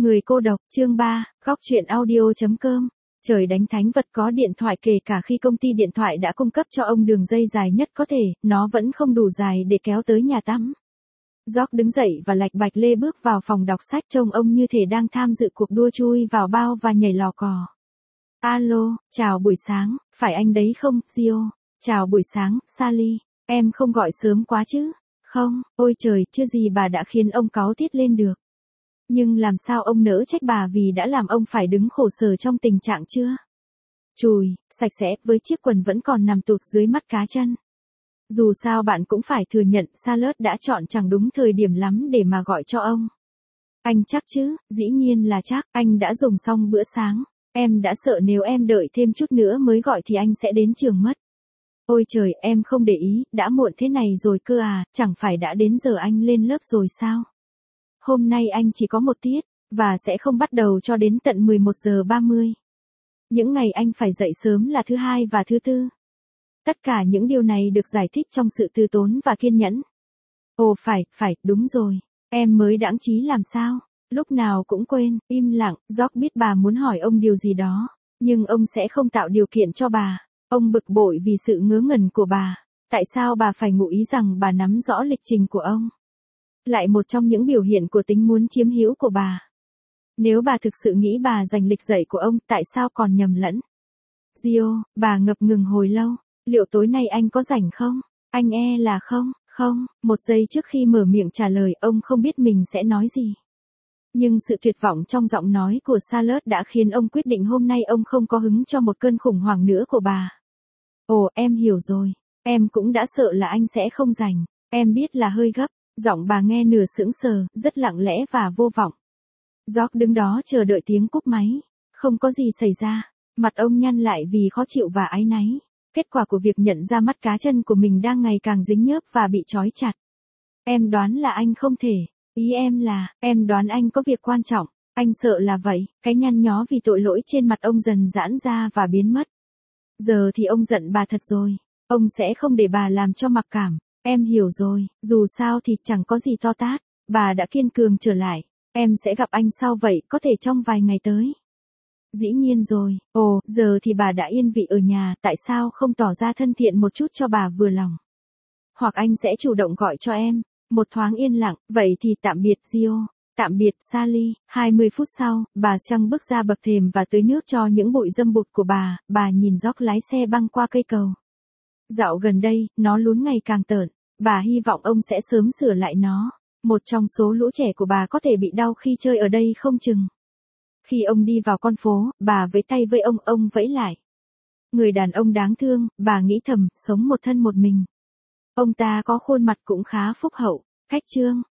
Người cô độc, chương 3, góc truyện audio.com. Trời đánh thánh vật có điện thoại, kể cả khi công ty điện thoại đã cung cấp cho ông đường dây dài nhất có thể, nó vẫn không đủ dài để kéo tới nhà tắm. George đứng dậy và lạch bạch lê bước vào phòng đọc sách, trông ông như thể đang tham dự cuộc đua chui vào bao và nhảy lò cò. Alo, chào buổi sáng, phải anh đấy không, Gio? Chào buổi sáng, Sally, em không gọi sớm quá chứ? Không, ôi trời, chưa gì bà đã khiến ông cáu tiết lên được. Nhưng làm sao ông nỡ trách bà vì đã làm ông phải đứng khổ sở trong tình trạng chưa? Chùi, sạch sẽ, với chiếc quần vẫn còn nằm tụt dưới mắt cá chân. Dù sao bạn cũng phải thừa nhận Charlotte đã chọn chẳng đúng thời điểm lắm để mà gọi cho ông. Anh chắc chứ? Dĩ nhiên là chắc, anh đã dùng xong bữa sáng. Em đã sợ nếu em đợi thêm chút nữa mới gọi thì anh sẽ đến trường mất. Ôi trời, em không để ý, đã muộn thế này rồi cơ à, chẳng phải đã đến giờ anh lên lớp rồi sao? Hôm nay anh chỉ có một tiết, và sẽ không bắt đầu cho đến tận 11 giờ 30. Những ngày anh phải dậy sớm là thứ hai và thứ tư. Tất cả những điều này được giải thích trong sự từ tốn và kiên nhẫn. Ồ phải, đúng rồi. Em mới đãng trí làm sao? Lúc nào cũng quên, im lặng. George biết bà muốn hỏi ông điều gì đó, nhưng ông sẽ không tạo điều kiện cho bà. Ông bực bội vì sự ngớ ngẩn của bà. Tại sao bà phải ngụ ý rằng bà nắm rõ lịch trình của ông? Lại một trong những biểu hiện của tính muốn chiếm hữu của bà. Nếu bà thực sự nghĩ bà giành lịch dậy của ông, tại sao còn nhầm lẫn? Gio, bà ngập ngừng hồi lâu. Liệu tối nay anh có rảnh không? Anh là không. Một giây trước khi mở miệng trả lời, ông không biết mình sẽ nói gì. Nhưng sự tuyệt vọng trong giọng nói của Charlotte đã khiến ông quyết định hôm nay ông không có hứng cho một cơn khủng hoảng nữa của bà. Ồ, em hiểu rồi. Em cũng đã sợ là anh sẽ không rảnh. Em biết là hơi gấp. Giọng bà nghe nửa sững sờ, rất lặng lẽ và vô vọng. George đứng đó chờ đợi tiếng cúp máy. Không có gì xảy ra. Mặt ông nhăn lại vì khó chịu và áy náy. Kết quả của việc nhận ra mắt cá chân của mình đang ngày càng dính nhớp và bị trói chặt. Em đoán là anh không thể. Ý em là, em đoán anh có việc quan trọng. Anh sợ là vậy. Cái nhăn nhó vì tội lỗi trên mặt ông dần giãn ra và biến mất. Giờ thì ông giận bà thật rồi. Ông sẽ không để bà làm cho mặc cảm. Em hiểu rồi, dù sao thì chẳng có gì to tát. Bà đã kiên cường trở lại. Em sẽ gặp anh sau vậy, có thể trong vài ngày tới. Dĩ nhiên rồi. Ồ, giờ thì bà đã yên vị ở nhà, tại sao không tỏ ra thân thiện một chút cho bà vừa lòng? Hoặc anh sẽ chủ động gọi cho em. Một thoáng yên lặng, vậy thì tạm biệt Gio. Tạm biệt Sally. 20 phút sau, bà Trăng bước ra bậc thềm và tưới nước cho những bụi râm bụt của bà nhìn George lái xe băng qua cây cầu. Dạo gần đây, nó lún ngày càng tởn. Bà hy vọng ông sẽ sớm sửa lại nó. Một trong số lũ trẻ của bà có thể bị đau khi chơi ở đây không chừng. Khi ông đi vào con phố, bà vẫy tay với ông vẫy lại. Người đàn ông đáng thương, bà nghĩ thầm, sống một thân một mình. Ông ta có khuôn mặt cũng khá phúc hậu. Cách trương,